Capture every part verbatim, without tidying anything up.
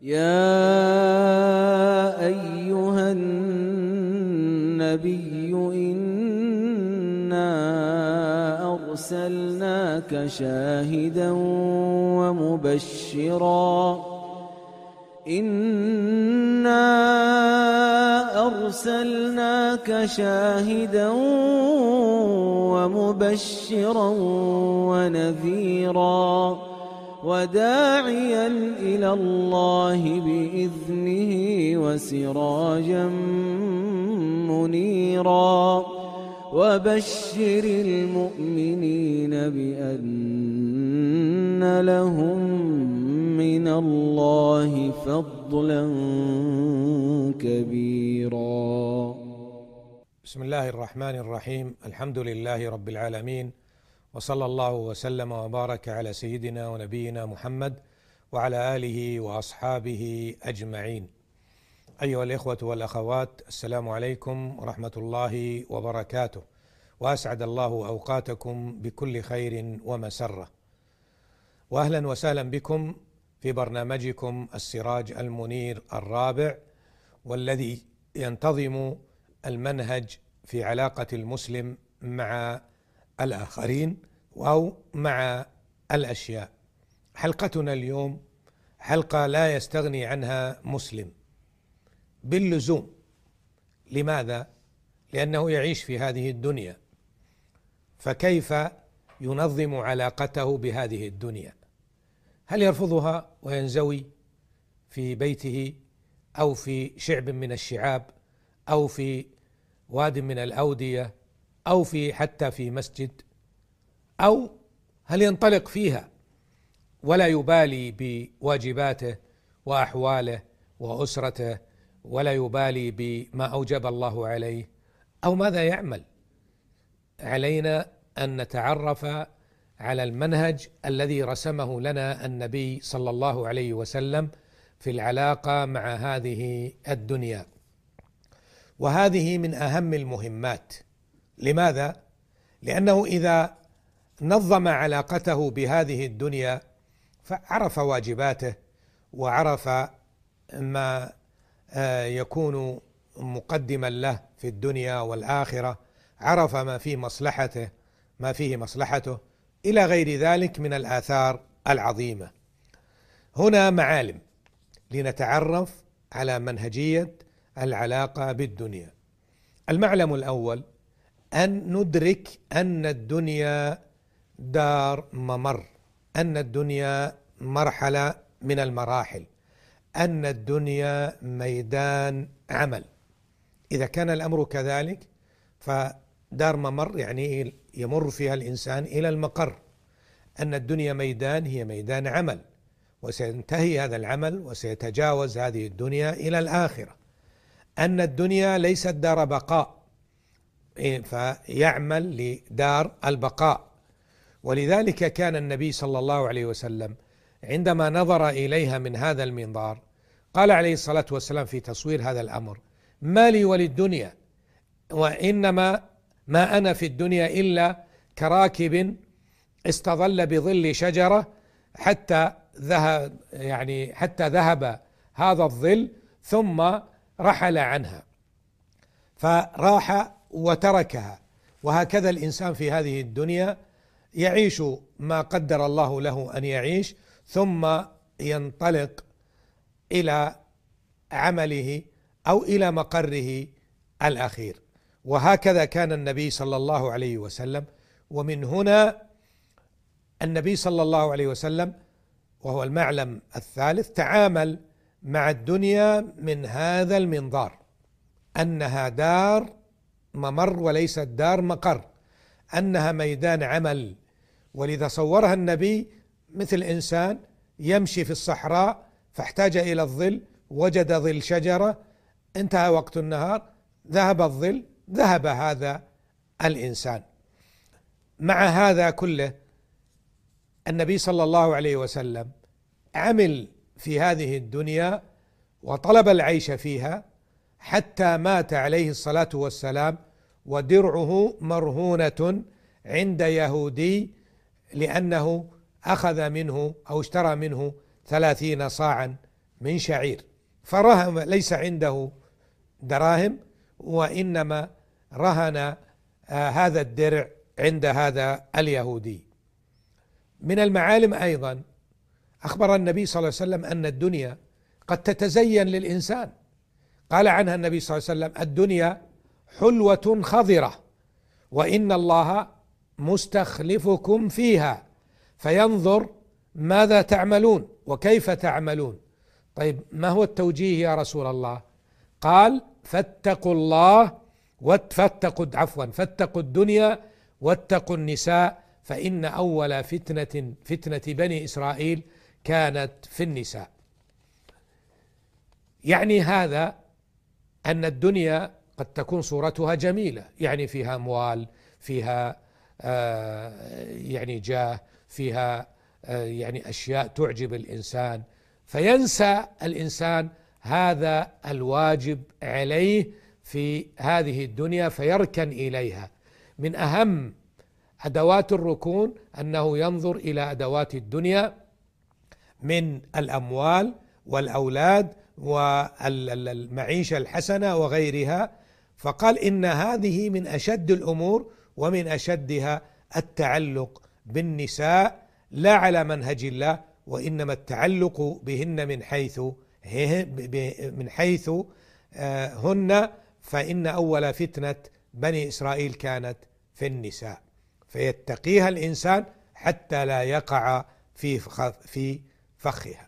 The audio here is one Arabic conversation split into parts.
يا أيها النبي إنا أرسلناك شاهدا ومبشرا إنا أرسلناك شاهدا ومبشرا ونذيرا وداعيا إلى الله بإذنه وسراجا منيرا وبشر المؤمنين بأن لهم من الله فضلا كبيرا. بسم الله الرحمن الرحيم. الحمد لله رب العالمين، وصلى الله وسلم وبارك على سيدنا ونبينا محمد وعلى آله وأصحابه أجمعين. أيها الإخوة والأخوات، السلام عليكم ورحمة الله وبركاته، وأسعد الله أوقاتكم بكل خير ومسرة، وأهلا وسهلا بكم في برنامجكم السراج المنير الرابع، والذي ينتظم المنهج في علاقة المسلم مع الآخرين أو مع الأشياء. حلقتنا اليوم حلقة لا يستغني عنها مسلم باللزوم. لماذا؟ لأنه يعيش في هذه الدنيا، فكيف ينظم علاقته بهذه الدنيا؟ هل يرفضها وينزوي في بيته أو في شعب من الشعاب أو في واد من الأودية أو في حتى في مسجد، أو هل ينطلق فيها ولا يبالي بواجباته وأحواله وأسرته ولا يبالي بما أوجب الله عليه؟ أو ماذا يعمل؟ علينا أن نتعرف على المنهج الذي رسمه لنا النبي صلى الله عليه وسلم في العلاقة مع هذه الدنيا، وهذه من أهم المهمات. لماذا؟ لأنه إذا نظم علاقته بهذه الدنيا فعرف واجباته وعرف ما يكون مقدما له في الدنيا والآخرة، عرف ما فيه مصلحته ما فيه مصلحته إلى غير ذلك من الآثار العظيمة. هنا معالم لنتعرف على منهجية العلاقة بالدنيا. المعلم الأول أن ندرك أن الدنيا دار ممر، أن الدنيا مرحلة من المراحل، أن الدنيا ميدان عمل. إذا كان الأمر كذلك فدار ممر يعني يمر فيها الإنسان إلى المقر. أن الدنيا ميدان هي ميدان عمل، وسينتهي هذا العمل وسيتجاوز هذه الدنيا إلى الآخرة. أن الدنيا ليست دار بقاء، فيعمل لدار البقاء. ولذلك كان النبي صلى الله عليه وسلم عندما نظر إليها من هذا المنظار قال عليه الصلاة والسلام في تصوير هذا الأمر: ما لي وللدنيا، وإنما ما أنا في الدنيا إلا كراكب استظل بظل شجرة حتى ذهب يعني حتى ذهب هذا الظل ثم رحل عنها، فراح وتركها. وهكذا الإنسان في هذه الدنيا يعيش ما قدر الله له أن يعيش، ثم ينطلق إلى عمله أو إلى مقره الأخير. وهكذا كان النبي صلى الله عليه وسلم. ومن هنا النبي صلى الله عليه وسلم، وهو المعلم الثالث، تعامل مع الدنيا من هذا المنظار، أنها دار ممر وليست دار مقر، أنها ميدان عمل. ولذا صورها النبي مثل إنسان يمشي في الصحراء فاحتاج إلى الظل، وجد ظل شجرة، انتهى وقت النهار، ذهب الظل، ذهب هذا الإنسان. مع هذا كله النبي صلى الله عليه وسلم عمل في هذه الدنيا وطلب العيش فيها حتى مات عليه الصلاة والسلام ودرعه مرهونة عند يهودي، لأنه أخذ منه أو اشترى منه ثلاثين صاعا من شعير، فرهن، ليس عنده دراهم وإنما رهن آه هذا الدرع عند هذا اليهودي. من المعالم أيضا أخبر النبي صلى الله عليه وسلم أن الدنيا قد تتزين للإنسان، قال عنها النبي صلى الله عليه وسلم: الدنيا حلوة خضرة وإن الله مستخلفكم فيها فينظر ماذا تعملون وكيف تعملون. طيب ما هو التوجيه يا رسول الله؟ قال: فاتقوا الله فاتقوا عفوا فاتقوا الدنيا واتقوا النساء فإن أول فتنة فتنة بني إسرائيل كانت في النساء. يعني هذا أن الدنيا قد تكون صورتها جميلة، يعني فيها أموال، فيها آه يعني جاه، فيها آه يعني أشياء تعجب الإنسان، فينسى الإنسان هذا الواجب عليه في هذه الدنيا فيركن إليها. من أهم أدوات الركون أنه ينظر إلى أدوات الدنيا من الأموال والأولاد والمعيشة الحسنة وغيرها، فقال إن هذه من أشد الأمور ومن أشدها التعلق بالنساء لا على منهج الله، وإنما التعلق بهن من حيث من حيث هن، فإن أول فتنة بني إسرائيل كانت في النساء، فيتقيها الإنسان حتى لا يقع في في فخها.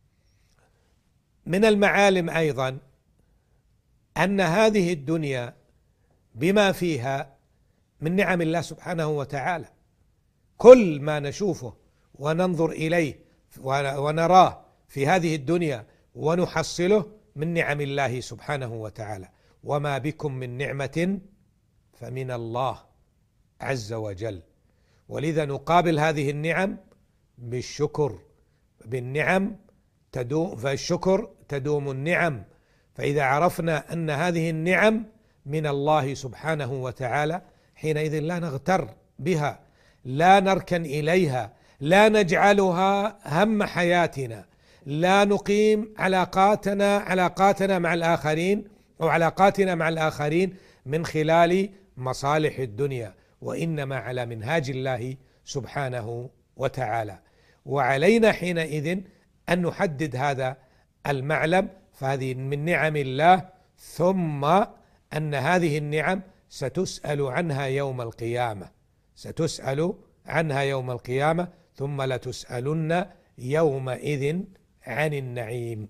من المعالم أيضا أن هذه الدنيا بما فيها من نعم الله سبحانه وتعالى، كل ما نشوفه وننظر إليه ونراه في هذه الدنيا ونحصله من نعم الله سبحانه وتعالى، وما بكم من نعمة فمن الله عز وجل. ولذا نقابل هذه النعم بالشكر، بالنعم تدوم، فالشكر تدوم النعم. فإذا عرفنا أن هذه النعم من الله سبحانه وتعالى حينئذ لا نغتر بها، لا نركن إليها، لا نجعلها هم حياتنا، لا نقيم علاقاتنا علاقاتنا مع الآخرين أو علاقاتنا مع الآخرين من خلال مصالح الدنيا، وإنما على منهاج الله سبحانه وتعالى. وعلينا حينئذ أن نحدد هذا المعلم، فهذه من نعم الله، ثم أن هذه النعم ستسأل عنها يوم القيامة، ستسأل عنها يوم القيامة، ثم لتسألن يومئذ عن النعيم،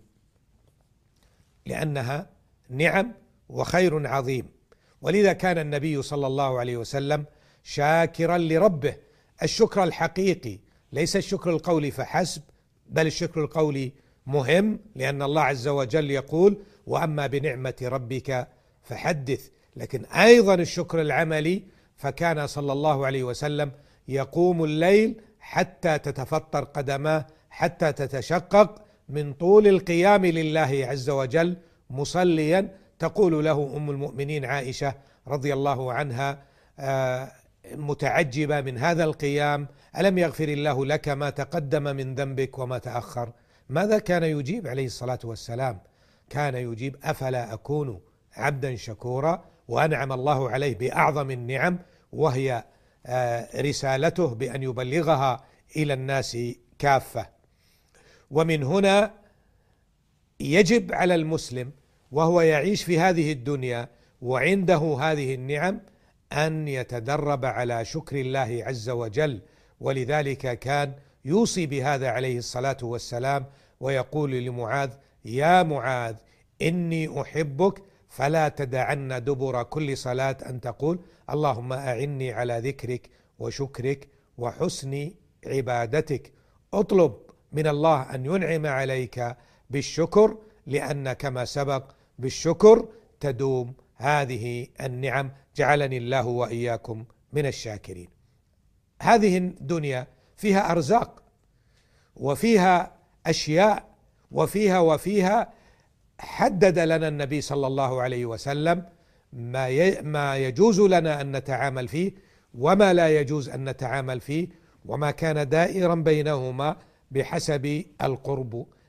لأنها نعم وخير عظيم. ولذا كان النبي صلى الله عليه وسلم شاكرا لربه الشكر الحقيقي، ليس الشكر القولي فحسب، بل الشكر القولي مهم، لأن الله عز وجل يقول: وأما بنعمة ربك فحدث. لكن أيضا الشكر العملي، فكان صلى الله عليه وسلم يقوم الليل حتى تتفطر قدماه، حتى تتشقق من طول القيام لله عز وجل مصليا. تقول له أم المؤمنين عائشة رضي الله عنها متعجبة من هذا القيام: ألم يغفر الله لك ما تقدم من ذنبك وما تأخر؟ ماذا كان يجيب عليه الصلاة والسلام؟ كان يجيب: أفلا أكون عبدا شكورا؟ وأنعم الله عليه بأعظم النعم، وهي رسالته بأن يبلغها إلى الناس كافة. ومن هنا يجب على المسلم وهو يعيش في هذه الدنيا وعنده هذه النعم أن يتدرب على شكر الله عز وجل. ولذلك كان يوصي بهذا عليه الصلاة والسلام، ويقول لمعاذ: يا معاذ إني أحبك فلا تدعن دبر كل صلاة أن تقول اللهم أعني على ذكرك وشكرك وحسن عبادتك. اطلب من الله أن ينعم عليك بالشكر، لأن كما سبق بالشكر تدوم هذه النعم. جعلني الله وإياكم من الشاكرين. هذه الدنيا فيها أرزاق وفيها أشياء وفيها وفيها حدد لنا النبي صلى الله عليه وسلم ما ما يجوز لنا أن نتعامل فيه وما لا يجوز أن نتعامل فيه، وما كان دائرا بينهما بحسب القرب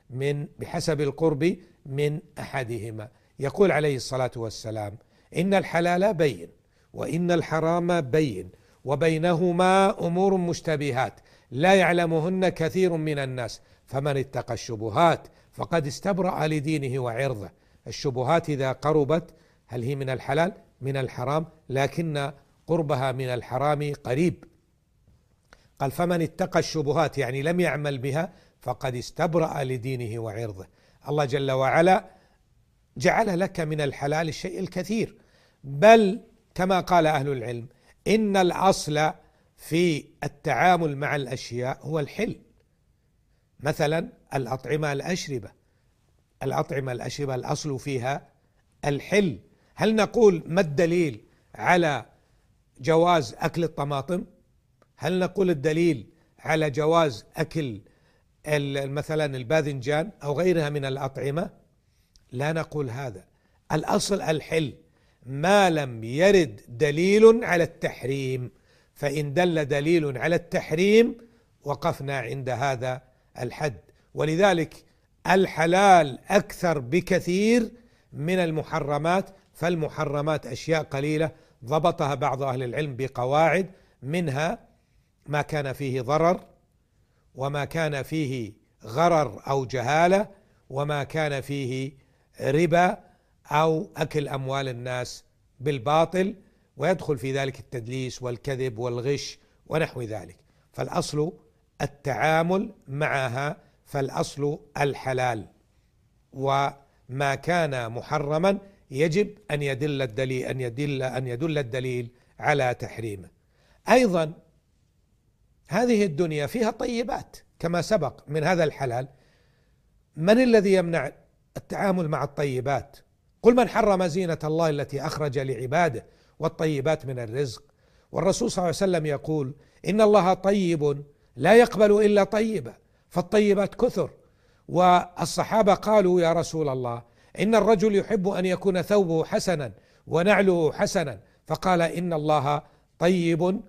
من بحسب القرب من أحدهما. يقول عليه الصلاة والسلام: إن الحلال بين وإن الحرام بين وبينهما أمور مشتبهات لا يعلمهن كثير من الناس فمن اتقى الشبهات فقد استبرأ لدينه وعرضه. الشبهات إذا قربت هل هي من الحلال؟ من الحرام، لكن قربها من الحرام قريب. قال: فمن اتقى الشبهات، يعني لم يعمل بها، فقد استبرأ لدينه وعرضه. الله جل وعلا جعل لك من الحلال الشيء الكثير، بل كما قال أهل العلم إن الأصل في التعامل مع الأشياء هو الحل. مثلا الأطعمة الأشربة، الأطعمة الأشربة الأصل فيها الحل. هل نقول ما الدليل على جواز أكل الطماطم؟ هل نقول الدليل على جواز أكل مثلا الباذنجان أو غيرها من الأطعمة؟ لا نقول هذا. الأصل الحل ما لم يرد دليل على التحريم، فإن دل دليل على التحريم وقفنا عند هذا الحد. ولذلك الحلال أكثر بكثير من المحرمات، فالمحرمات أشياء قليلة ضبطها بعض أهل العلم بقواعد، منها ما كان فيه ضرر، وما كان فيه غرر أو جهالة، وما كان فيه ربا أو أكل أموال الناس بالباطل، ويدخل في ذلك التدليس والكذب والغش ونحو ذلك. فالأصل التعامل معها، فالأصل الحلال، وما كان محرما يجب أن يدل الدليل أن يدل أن يدل الدليل على تحريمه. أيضا هذه الدنيا فيها طيبات كما سبق من هذا الحلال. من الذي يمنع التعامل مع الطيبات؟ قل: من حرم زينة الله التي أخرج لعباده والطيبات من الرزق. والرسول صلى الله عليه وسلم يقول: إن الله طيب لا يقبل إلا طيبا، فالطيبات كثر. والصحابة قالوا: يا رسول الله، إن الرجل يحب أن يكون ثوبه حسنا ونعله حسنا، فقال: إن الله طيب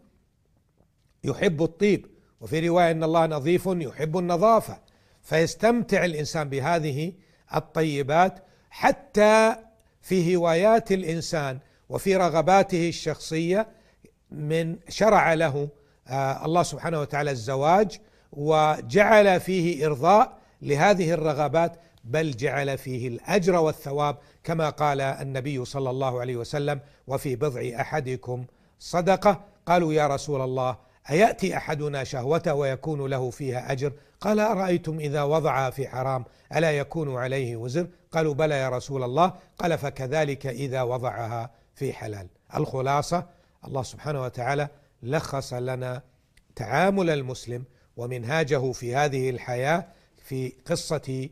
يحب الطيب، وفي رواية إن الله نظيف يحب النظافة. فيستمتع الإنسان بهذه الطيبات حتى في هوايات الإنسان وفي رغباته الشخصية. من شرع له آه الله سبحانه وتعالى الزواج، وجعل فيه إرضاء لهذه الرغبات، بل جعل فيه الأجر والثواب، كما قال النبي صلى الله عليه وسلم: وفي بضع أحدكم صدقة. قالوا: يا رسول الله، أيأتي أحدنا شهوته ويكون له فيها أجر؟ قال: أرأيتم إذا وضعها في حرام ألا يكون عليه وزر؟ قالوا: بلى يا رسول الله. قال: فكذلك إذا وضعها في حلال. الخلاصة: الله سبحانه وتعالى لخص لنا تعامل المسلم ومنهاجه في هذه الحياة في قصة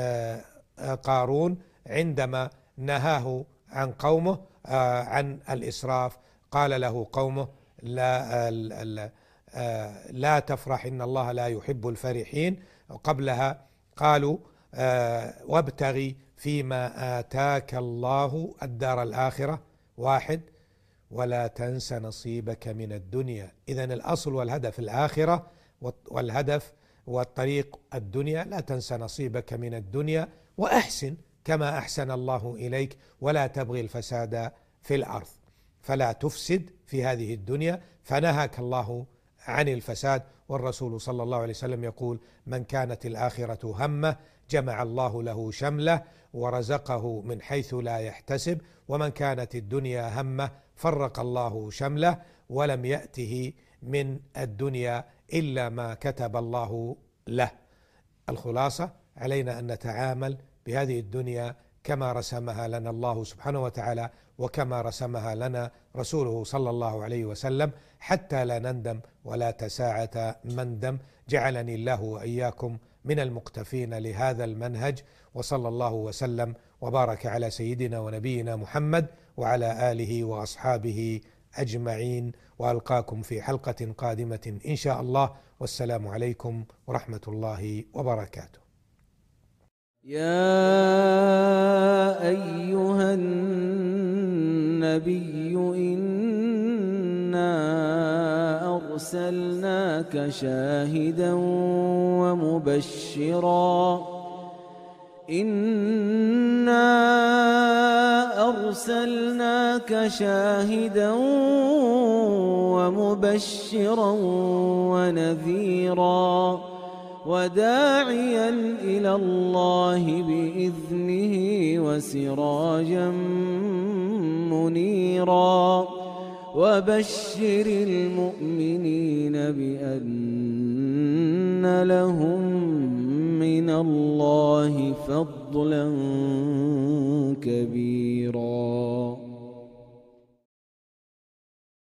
قارون عندما نهاه عن قومه عن الإسراف. قال له قومه: لا, لا تفرح إن الله لا يحب الفرحين. وقبلها قالوا: وابتغي فيما آتاك الله الدار الآخرة واحد ولا تنس نصيبك من الدنيا. إذن الأصل والهدف الآخرة، والهدف والطريق الدنيا. لا تنس نصيبك من الدنيا وأحسن كما أحسن الله إليك ولا تبغي الفساد في الأرض. فلا تفسد في هذه الدنيا، فنهاك الله عن الفساد. والرسول صلى الله عليه وسلم يقول: من كانت الآخرة همه جمع الله له شمله ورزقه من حيث لا يحتسب، ومن كانت الدنيا همه فرق الله شمله ولم يأته من الدنيا إلا ما كتب الله له. الخلاصة: علينا أن نتعامل بهذه الدنيا كما رسمها لنا الله سبحانه وتعالى، وكما رسمها لنا رسوله صلى الله عليه وسلم، حتى لا نندم ولا تساعة مندم. جعلني الله وإياكم من المقتفين لهذا المنهج، وصلى الله وسلم وبارك على سيدنا ونبينا محمد وعلى آله وأصحابه أجمعين، وألقاكم في حلقة قادمة إن شاء الله، والسلام عليكم ورحمة الله وبركاته. يا أيها النبي إنا أرسلناك شاهدا ومبشرا إنا أرسلناك شاهدا ومبشرا ونذيرا وداعيا إلى الله بإذنه وسراجا منيرا وبشر المؤمنين بأن لهم من الله فضلا كبيرا.